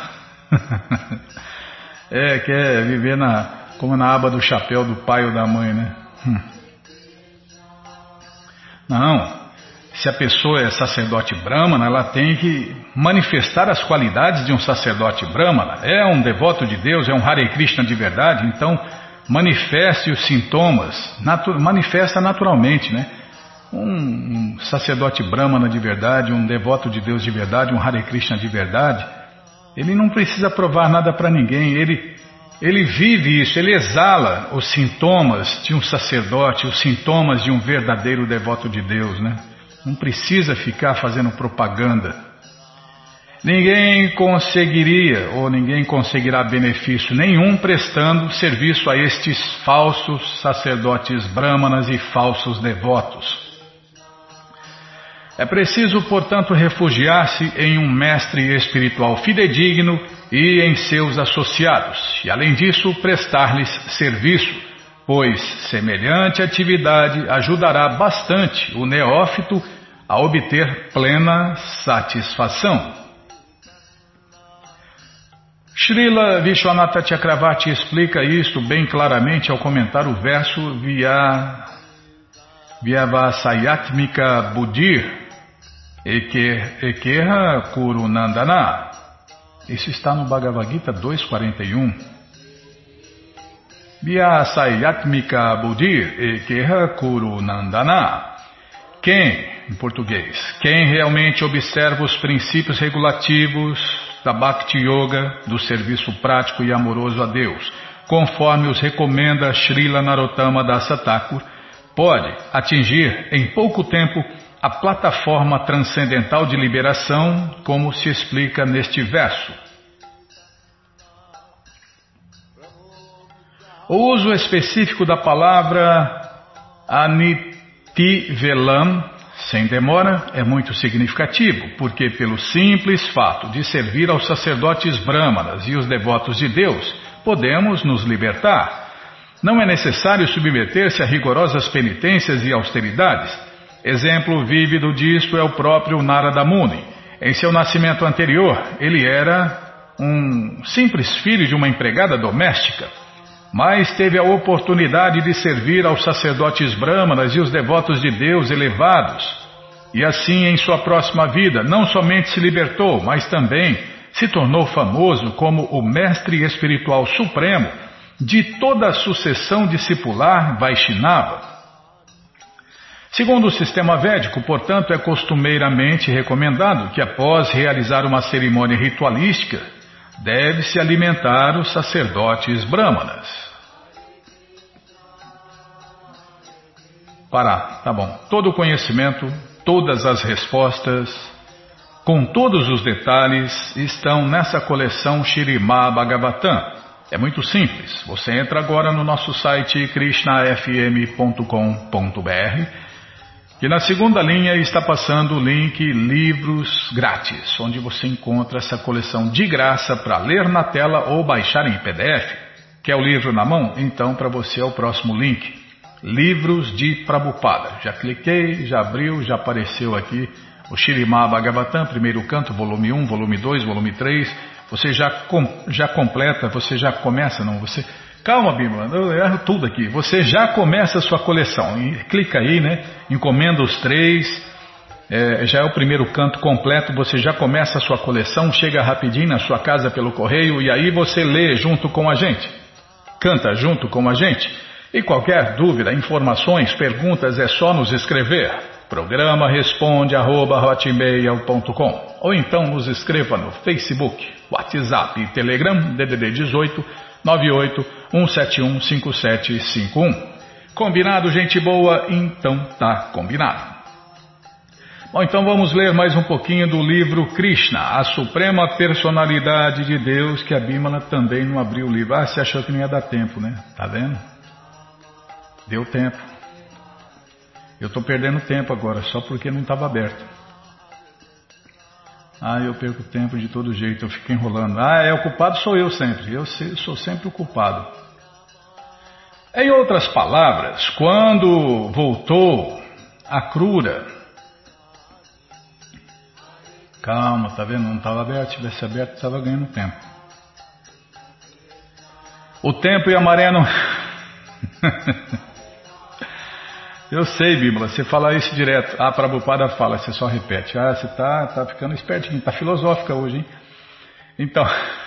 Quer viver como na aba do chapéu do pai ou da mãe, né? Não, se a pessoa é sacerdote brahmana, ela tem que manifestar as qualidades de um sacerdote brahmana. É um devoto de Deus, é um Hare Krishna de verdade, então manifeste os sintomas, manifesta naturalmente, né? Um sacerdote brahmana de verdade, um devoto de Deus de verdade, um Hare Krishna de verdade, ele não precisa provar nada para ninguém, ele vive isso, ele exala os sintomas de um sacerdote, os sintomas de um verdadeiro devoto de Deus, né? Não precisa ficar fazendo propaganda. Ninguém conseguiria ou ninguém conseguirá benefício nenhum prestando serviço a estes falsos sacerdotes brahmanas e falsos devotos. É preciso, portanto, refugiar-se em um mestre espiritual fidedigno e em seus associados, e além disso prestar-lhes serviço, pois semelhante atividade ajudará bastante o neófito a obter plena satisfação. Srila Vishwanatha Chakravarti explica isto bem claramente ao comentar o verso Vyavasayatmika Buddhir Ekeha Kurunandana. Isso está no Bhagavad Gita 2.41. Vyavasayatmika Buddhir Ekeha Kurunandana. Quem, em português, quem realmente observa os princípios regulativos da Bhakti Yoga, do serviço prático e amoroso a Deus, conforme os recomenda Srila Narottama Dasa Thakur, pode atingir em pouco tempo a plataforma transcendental de liberação, como se explica neste verso. O uso específico da palavra Anitivelam, sem demora, é muito significativo, porque pelo simples fato de servir aos sacerdotes brâmanas e os devotos de Deus, podemos nos libertar. Não é necessário submeter-se a rigorosas penitências e austeridades. Exemplo vívido disto é o próprio Narada Muni. Em seu nascimento anterior, ele era um simples filho de uma empregada doméstica, mas teve a oportunidade de servir aos sacerdotes brâmanas e os devotos de Deus elevados. E assim, em sua próxima vida, não somente se libertou, mas também se tornou famoso como o mestre espiritual supremo de toda a sucessão discipular Vaishnava. Segundo o sistema védico, portanto, é costumeiramente recomendado que após realizar uma cerimônia ritualística, deve-se alimentar os sacerdotes brâmanas. Pará, tá bom. Todo o conhecimento, todas as respostas, com todos os detalhes, estão nessa coleção Śrīmad Bhagavatam. É muito simples. Você entra agora no nosso site krishnafm.com.br e na segunda linha está passando o link Livros Grátis, onde você encontra essa coleção de graça para ler na tela ou baixar em PDF. Quer o livro na mão? Então para você é o próximo link. Livros de Prabhupada. Já cliquei, já abriu, já apareceu aqui o Śrīmad Bhagavatam, primeiro canto, volume 1, volume 2, volume 3. Você já completa, você já começa, não? Você... Calma, Bímola, eu erro tudo aqui. Você já começa a sua coleção. E clica aí, né? Encomenda os 3. Já é o primeiro canto completo. Você já começa a sua coleção, chega rapidinho na sua casa pelo correio e aí você lê junto com a gente. Canta junto com a gente. E qualquer dúvida, informações, perguntas, é só nos escrever. Programa responde@hotmail.com ou então nos escreva no Facebook, WhatsApp e Telegram DDD 18 98 171 5751. Combinado, gente boa? Então tá combinado. Bom, então vamos ler mais um pouquinho do livro Krishna, a Suprema Personalidade de Deus, que a Bímola também não abriu o livro. Ah, você achou que não ia dar tempo, né? Tá vendo? Deu tempo. Eu estou perdendo tempo agora, só porque não estava aberto. Ah, eu perco tempo de todo jeito, eu fico enrolando. Ah, o culpado sou eu sempre, eu sou sempre o culpado. Em outras palavras, quando voltou Akrura... Calma, tá vendo? Não estava aberto, se tivesse aberto estava ganhando tempo. O tempo e a maré não... Eu sei, Bíblia, você fala isso direto. Ah, Prabhupada fala, você só repete. Ah, você tá ficando espertinho, tá filosófica hoje, hein? Então,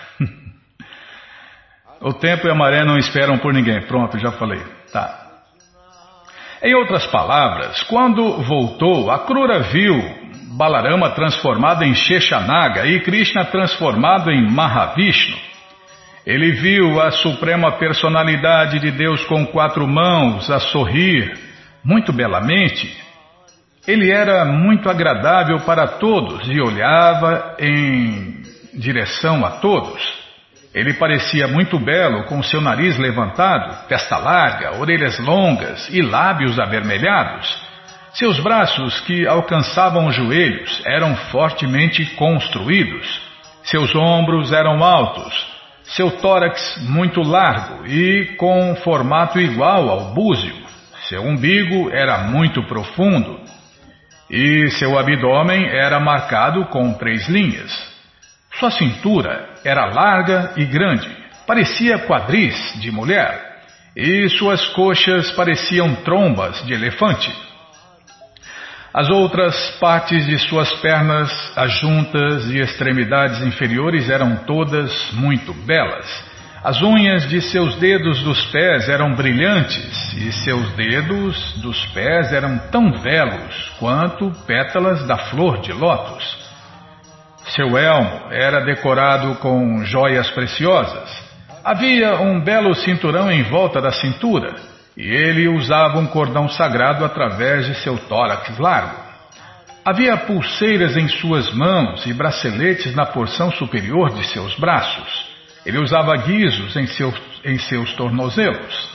o tempo e a maré não esperam por ninguém. Pronto, já falei. Tá. Em outras palavras, quando voltou, Akrura viu Balarama transformado em Sheshanaga e Krishna transformado em Mahavishnu. Ele viu a Suprema Personalidade de Deus com 4 mãos a sorrir muito belamente. Ele era muito agradável para todos e olhava em direção a todos. Ele parecia muito belo, com seu nariz levantado, testa larga, orelhas longas e lábios avermelhados. Seus braços, que alcançavam os joelhos, eram fortemente construídos. Seus ombros eram altos. Seu tórax muito largo e com um formato igual ao búzio. Seu umbigo era muito profundo e seu abdômen era marcado com 3 linhas. Sua cintura era larga e grande, parecia quadris de mulher, e suas coxas pareciam trombas de elefante. As outras partes de suas pernas, as juntas e extremidades inferiores eram todas muito belas. As unhas de seus dedos dos pés eram brilhantes e seus dedos dos pés eram tão belos quanto pétalas da flor de lótus. Seu elmo era decorado com joias preciosas. Havia um belo cinturão em volta da cintura e ele usava um cordão sagrado através de seu tórax largo. Havia pulseiras em suas mãos e braceletes na porção superior de seus braços. Ele usava guizos em seus tornozelos.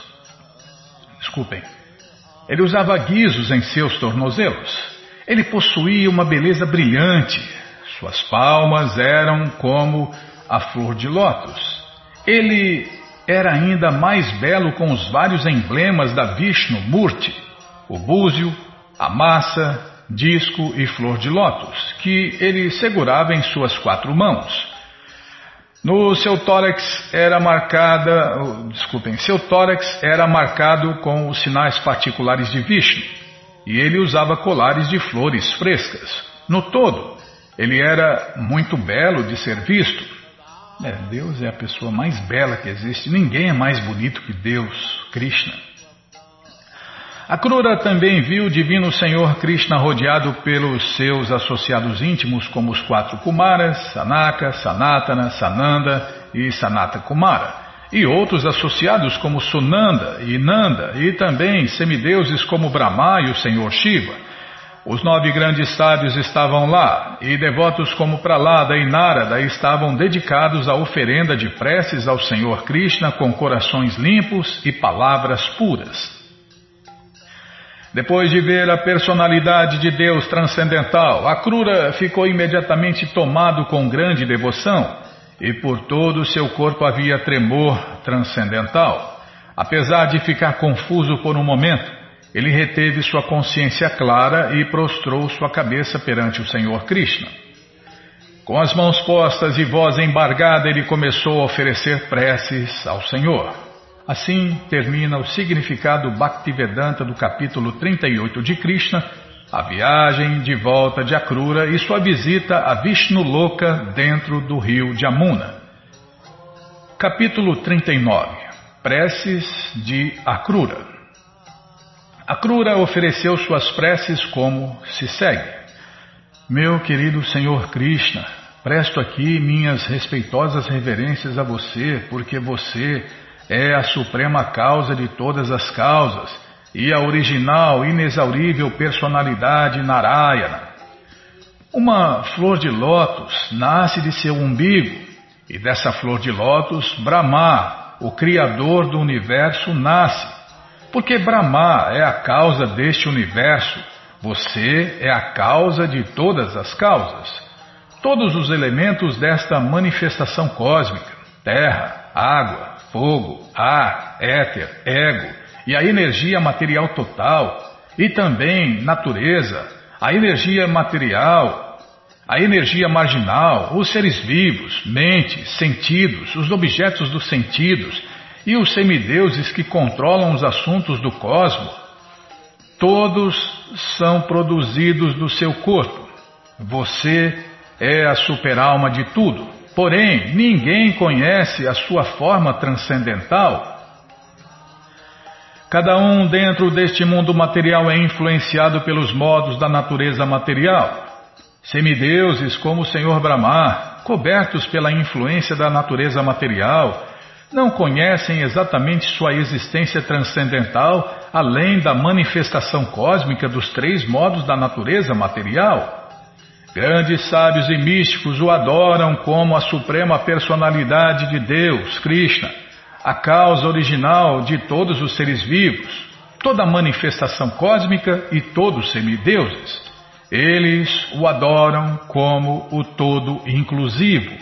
Ele usava guizos em seus tornozelos. Ele possuía uma beleza brilhante. Suas palmas eram como a flor de lótus. Ele era ainda mais belo com os vários emblemas da Vishnu Murti, o búzio, a massa, disco e flor de lótus, que ele segurava em suas 4 mãos. Seu tórax era marcado com os sinais particulares de Vishnu, e ele usava colares de flores frescas. No todo, ele era muito belo de ser visto. Deus é a pessoa mais bela que existe. Ninguém é mais bonito que Deus, Krishna. Akrura também viu o divino Senhor Krishna rodeado pelos seus associados íntimos, como os 4 Kumaras, Sanaka, Sanatana, Sananda e Sanata Kumara, e outros associados como Sunanda e Nanda, e também semideuses como Brahma e o Senhor Shiva. Os 9 grandes sábios estavam lá, e devotos como Pralada e Narada estavam dedicados à oferenda de preces ao Senhor Krishna com corações limpos e palavras puras. Depois de ver a personalidade de Deus transcendental, Akrura ficou imediatamente tomado com grande devoção, e por todo o seu corpo havia tremor transcendental. Apesar de ficar confuso por um momento, ele reteve sua consciência clara e prostrou sua cabeça perante o Senhor Krishna. Com as mãos postas e voz embargada, ele começou a oferecer preces ao Senhor. Assim termina o significado Bhaktivedanta do capítulo 38 de Krishna, a viagem de volta de Akrura e sua visita a Vishnuloka dentro do rio Jamuna. Capítulo 39. Preces de Akrura. Akrura ofereceu suas preces como se segue. Meu querido Senhor Krishna, presto aqui minhas respeitosas reverências a você, porque você é a suprema causa de todas as causas e a original, inexaurível personalidade Narayana. Uma flor de lótus nasce de seu umbigo, e dessa flor de lótus, Brahma, o Criador do universo, nasce. Porque Brahma é a causa deste universo, você é a causa de todas as causas. Todos os elementos desta manifestação cósmica, terra, água, fogo, ar, éter, ego e a energia material total, e também natureza, a energia material, a energia marginal, os seres vivos, mente, sentidos, os objetos dos sentidos e os semideuses que controlam os assuntos do cosmos, todos são produzidos do seu corpo. Você é a superalma de tudo. Porém, ninguém conhece a sua forma transcendental. Cada um dentro deste mundo material é influenciado pelos modos da natureza material. Semideuses como o Senhor Brahma, cobertos pela influência da natureza material, não conhecem exatamente sua existência transcendental, além da manifestação cósmica dos 3 modos da natureza material. Grandes sábios e místicos o adoram como a suprema personalidade de Deus, Krishna, a causa original de todos os seres vivos, toda a manifestação cósmica e todos os semideuses. Eles o adoram como o todo inclusivo.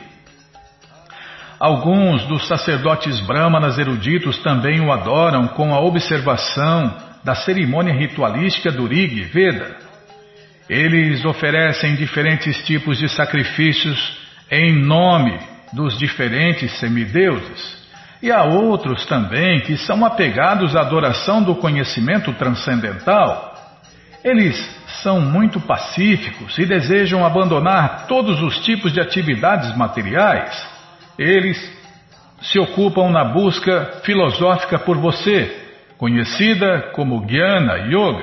Alguns dos sacerdotes brahmanas eruditos também o adoram com a observação da cerimônia ritualística do Rig Veda. Eles oferecem diferentes tipos de sacrifícios em nome dos diferentes semideuses, e há outros também que são apegados à adoração do conhecimento transcendental. Eles são muito pacíficos e desejam abandonar todos os tipos de atividades materiais. Eles se ocupam na busca filosófica por você, conhecida como Jnana Yoga.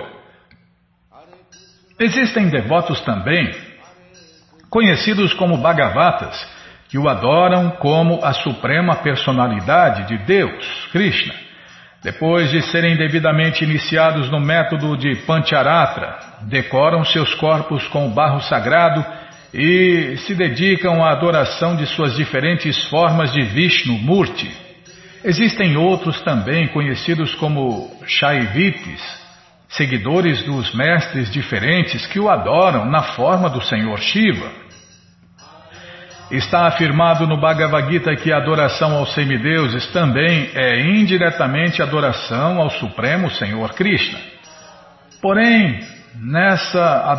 Existem devotos também, conhecidos como Bhagavatas, que o adoram como a suprema personalidade de Deus, Krishna. Depois de serem devidamente iniciados no método de Pancharatra, decoram seus corpos com o barro sagrado e se dedicam à adoração de suas diferentes formas de Vishnu Murti. Existem outros também conhecidos como Shaivites, seguidores dos mestres diferentes que o adoram na forma do Senhor Shiva. Está afirmado no Bhagavad Gita que a adoração aos semideuses também é indiretamente adoração ao Supremo Senhor Krishna. Porém, essa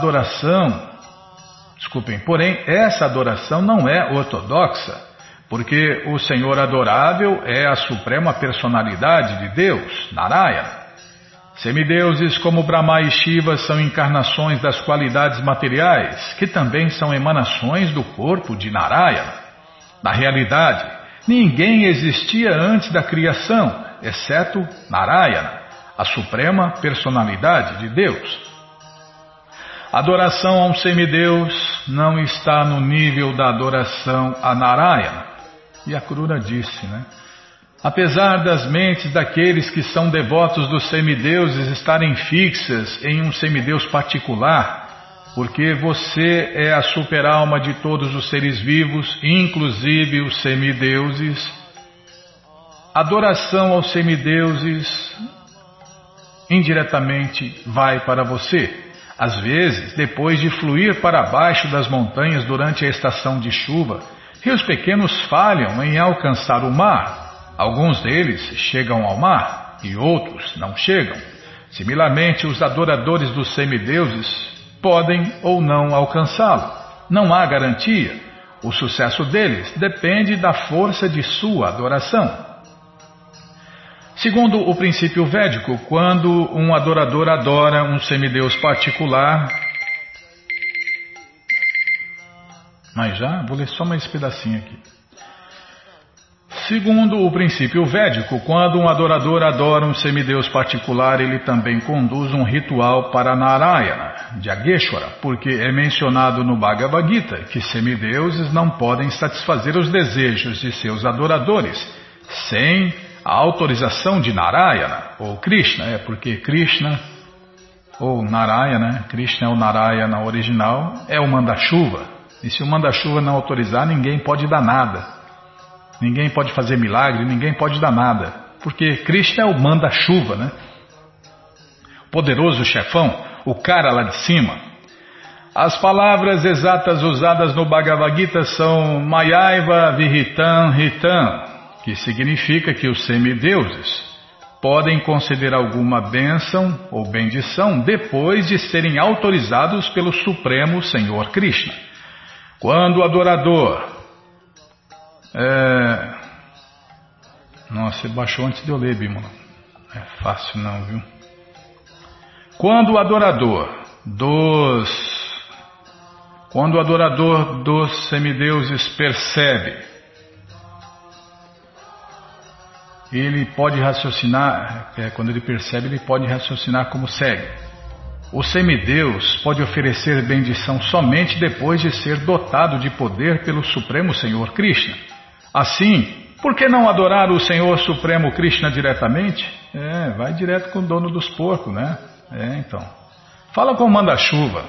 adoração não é ortodoxa, porque o Senhor adorável é a suprema personalidade de Deus, Narayana. Semideuses como Brahma e Shiva são encarnações das qualidades materiais, que também são emanações do corpo de Narayana. Na realidade, ninguém existia antes da criação, exceto Narayana, a suprema personalidade de Deus. A adoração a um semideus não está no nível da adoração a Narayana. E a Krura disse, né? Apesar das mentes daqueles que são devotos dos semideuses estarem fixas em um semideus particular, porque você é a super-alma de todos os seres vivos, inclusive os semideuses, a adoração aos semideuses indiretamente vai para você. Às vezes, depois de fluir para baixo das montanhas durante a estação de chuva, rios pequenos falham em alcançar o mar. Alguns deles chegam ao mar e outros não chegam. Similarmente, os adoradores dos semideuses podem ou não alcançá-lo. Não há garantia. O sucesso deles depende da força de sua adoração. Segundo o princípio védico, quando um adorador adora um semideus particular... Mas vou ler só mais esse pedacinho aqui. Segundo o princípio védico, quando um adorador adora um semideus particular, ele também conduz um ritual para Narayana, Jageshwara, porque é mencionado no Bhagavad Gita que semideuses não podem satisfazer os desejos de seus adoradores sem a autorização de Narayana, ou Krishna, porque Krishna, ou Narayana, Krishna é o Narayana original, é o manda-chuva, e se o manda-chuva não autorizar, ninguém pode dar nada. Ninguém pode fazer milagre, ninguém pode dar nada, porque Krishna é o manda-chuva, né? Poderoso chefão, o cara lá de cima. As palavras exatas usadas no Bhagavad Gita são Mayaiva Vihitam Hitam, que significa que os semideuses podem conceder alguma bênção ou bendição depois de serem autorizados pelo Supremo Senhor Krishna. Quando o adorador... Nossa, você baixou antes de eu ler, Bímola. É fácil não, viu? Quando o adorador dos semideuses percebe, ele pode raciocinar, quando ele percebe, ele pode raciocinar como segue. O semideus pode oferecer bendição somente depois de ser dotado de poder pelo Supremo Senhor Krishna. Assim, por que não adorar o Senhor Supremo Krishna diretamente? Vai direto com o dono dos porcos, né? Então. Fala com o manda-chuva.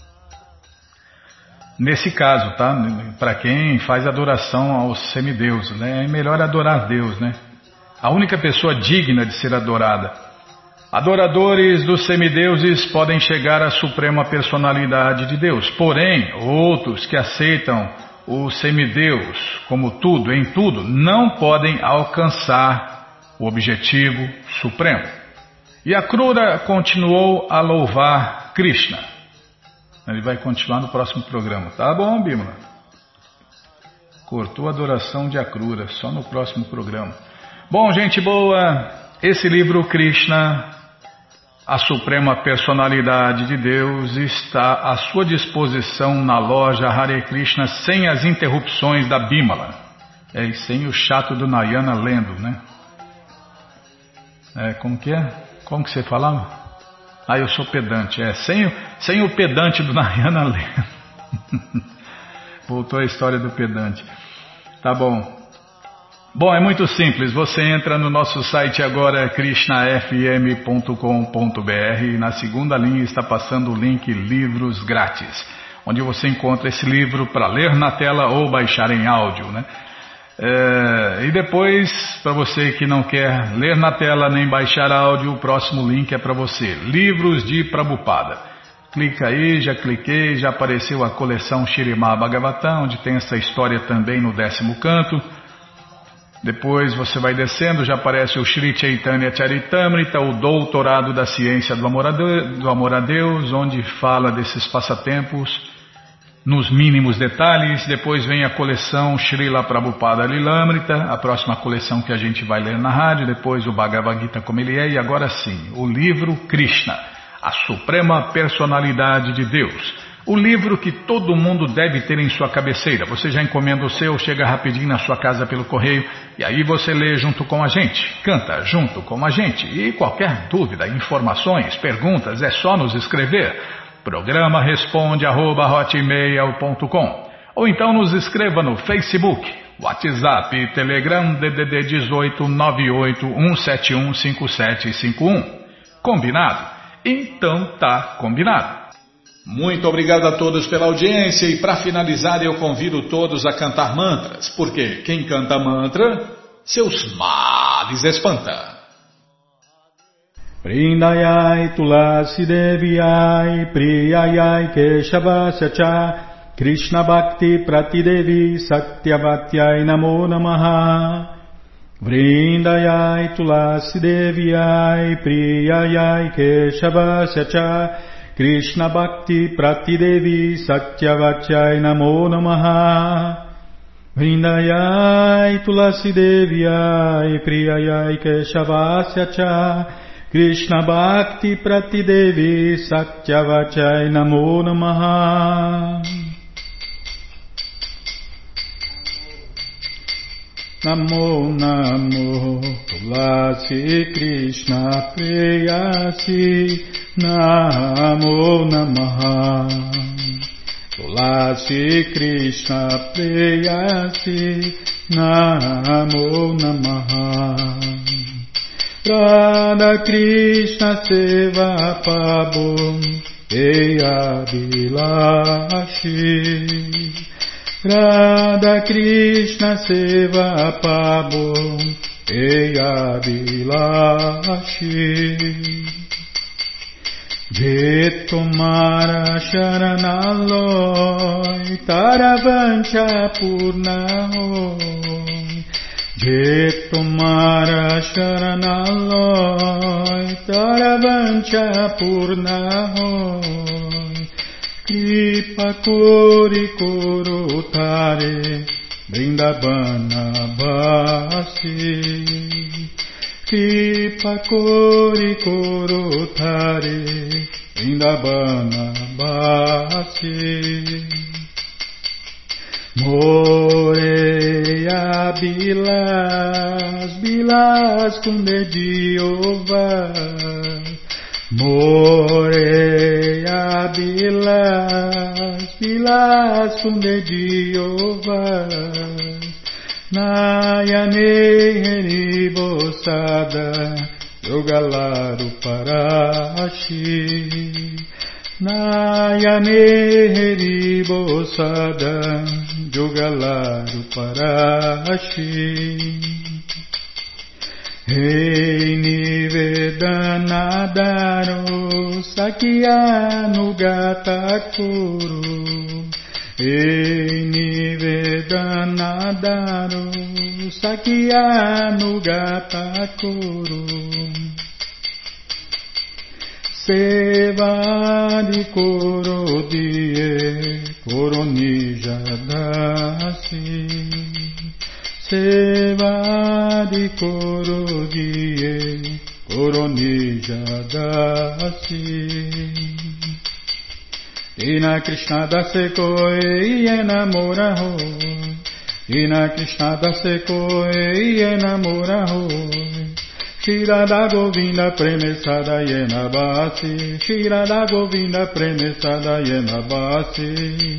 Nesse caso, tá? Para quem faz adoração aos semideuses, né? É melhor adorar Deus, né? A única pessoa digna de ser adorada. Adoradores dos semideuses podem chegar à suprema personalidade de Deus, porém, outros que aceitam o semideus como tudo em tudo não podem alcançar o objetivo supremo. E a Krura continuou a louvar Krishna. Ele vai continuar no próximo programa. Tá bom, Bímola? Cortou a adoração de Akrura, só no próximo programa. Bom, gente boa, esse livro Krishna, a Suprema Personalidade de Deus, está à sua disposição na loja Hare Krishna sem as interrupções da Bimala. E sem o chato do Nayana lendo, né? Como que é? Como que você falava? Eu sou pedante. Sem o pedante do Nayana lendo. Voltou a história do pedante. Tá bom. Bom, é muito simples. Você entra no nosso site agora, krishnafm.com.br, e na segunda linha está passando o link Livros Grátis, onde você encontra esse livro para ler na tela ou baixar em áudio, né? E depois, para você que não quer ler na tela nem baixar áudio, o próximo link é para você, Livros de Prabhupada. Clica aí, já cliquei, já apareceu a coleção Śrīmad Bhagavatam, onde tem essa história também no 10º canto. Depois você vai descendo, já aparece o Shri Chaitanya Charitamrita, o Doutorado da Ciência do Amor a Deus, onde fala desses passatempos nos mínimos detalhes. Depois vem a coleção Srila Prabhupada Lilamrita, a próxima coleção que a gente vai ler na rádio. Depois o Bhagavad Gita como ele é, e agora sim, o livro Krishna, a Suprema Personalidade de Deus. O livro que todo mundo deve ter em sua cabeceira. Você já encomenda o seu, chega rapidinho na sua casa pelo correio, e aí você lê junto com a gente, canta junto com a gente. E qualquer dúvida, informações, perguntas, é só nos escrever. Programa responde@hotmail.com, ou então nos escreva no Facebook, WhatsApp, Telegram, DDD 18 98 171 5751. Combinado? Então tá combinado. Muito obrigado a todos pela audiência, e para finalizar eu convido todos a cantar mantras, porque quem canta mantra, seus males espanta. Vrindayai Tulasi Deviyai Priyayai Keshavasya Cha Krishna Bhakti Pratidevi Satyavatyai Namo Namaha. Vrindayai Tulasi Deviyai Priyayai Keshavasya Cha Krishna Bhakti Pratidevi Satyavatyai Namo Namaha. Vrindayai Tulasi Deviyai Priyayai Keshavasya Cha Krishna Bhakti Pratidevi Satyavatyai Namo Namaha. Namo Namo Tulasi Krishna Preyasi Namo Namaha. Tulasi Krishna Preyasi Namo Namaha. Radha Krishna Seva Pabum Eya Bilashi. Radha Krishna Seva Pabum Eya Bilashi. Je Tumara Sharanaloy Taravancha Purnahoy. Je Tumara Sharanaloy Taravancha Purnahoy. Kripa Kori Kurutare Vrindavana Vasi. Kripa Kori Kurutare Vrindavana Vasi. Moreia Bilas, Bilas Kunde Jeová. Moreia Bilas, Bilas Kunde Jeová. Nayane Heribosada Yogalaru Parashi. Nayane Heribosada Yogalaru Parashi. Rei Nivedanadaro Sakyanuga Kuru. Rei Nivedanadaro Sakyanuga Kuru. Seva di Koro Die Koronija Dasi Sevadi Korodiye Koronija Dasi Ina Krishna Dase Koi Enamora Hoi Ina Krishna Dase Koi Enamora Hoi Shirada Govinda Premesada Yena Basi Shirada Govinda Premesada Yena Basi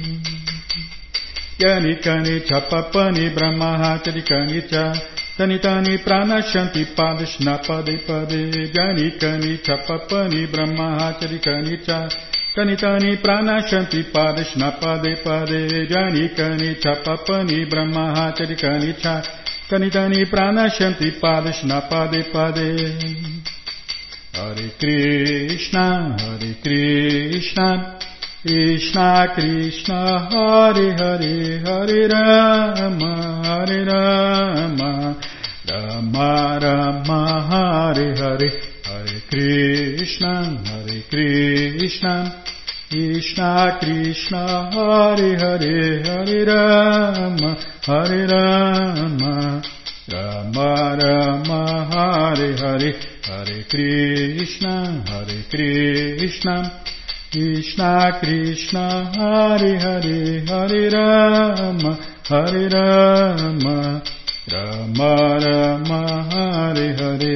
Yani Kani Chapapani Brahmaha Chadikani Cha Tani Tani Pranashanti Padishna Pade Pade Yani Kani Chapapani Brahmaha Chadikani Cha Tani Tani Pranashanti Padishna Pade Pade Yani Kani Chapapani Brahmaha Chadikani Cha Tani Tani Pranashanti Padishna Pade Pade Hare Krishna Krishna Krishna Hare Hare Hare Rama Rama Rama Hare Hare Hare Krishna Krishna Krishna Hare Hare Hare Rama Rama Rama Hare Hare Hare Krishna Krishna Krishna Hare Hare Hare Rama Rama Rama Hare Hare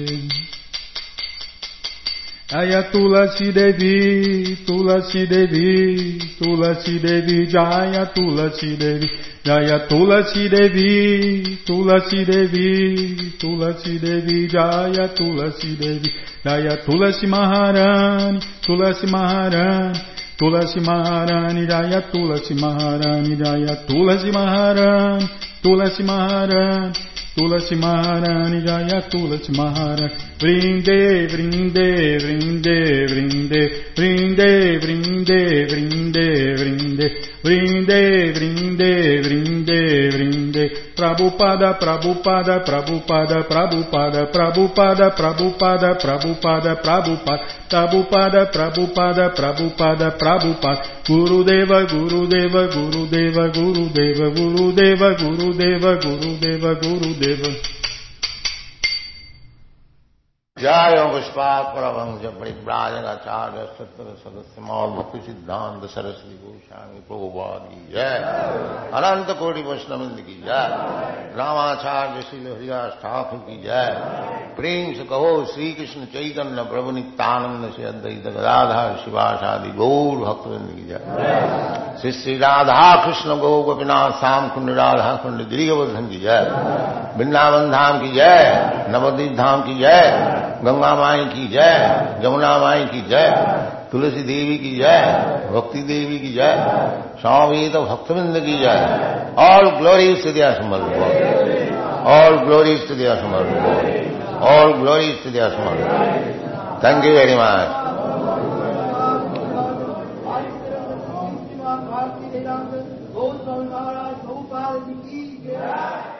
Jaya Tulasi Devi Tulasi Devi Tulasi Devi Jaya Tulasi Devi Jaya Tulasi Devi Tulasi Devi Tulasi Devi Jaya Tulasi Devi Jaya Tulasi Maharani Tulasi Maharani Tulasi Maharani Jaya Tulasi Maharani Jaya Tulasi Maharani Tulasi Maharani Tulasi Maharani Jaya Tulasi Maharani Vrinde Vrinde Vrinde Vrinde Vrinde Vrinde Vrinde Vrinde Vrinde Vrinde Vrinde Vrinde Prabhupada Prabhupada Prabhupada Prabhupada Prabhupada Prabhupada Prabhupada Prabhupada Prabhupada Prabhupada Prabhupada Prabhupada Gurudeva Gurudeva Gurudeva Gurudeva Gurudeva Gurudeva Gurudeva Gurudeva Jaya Pushpat Paramahansa Parivrajanacharya Sattva Sadasyamal Bhakti Siddhanta Saraswati Goswami Prabhupada ki Jai Ananta Koti Vaishnavavrinda ki Jai Ramacharya Srila Haridas Thakur ki Jai Prem se kaho Sri Krishna Chaitanya Prabhu Nityananda Shri Advaita Gadadhar Shivasadi Gaur Bhaktivinoda ki Jai Shri Shri Radha Krishna Gaur Gopinath Sam Kund Radha Kund Girivardhan ki Jai Vrindavan Dham ki Jai Navadvip Dham ki Jai Ganga माई की जय यमुना माई की जय तुलसी देवी की जय भक्ति देवी की जय स्वामी तो भक्तविंद की जय ऑल ग्लोरीज टू द असमर ऑल ग्लोरीज टू द असमर ऑल ग्लोरीज टू द असमर थैंक यू वेरी मच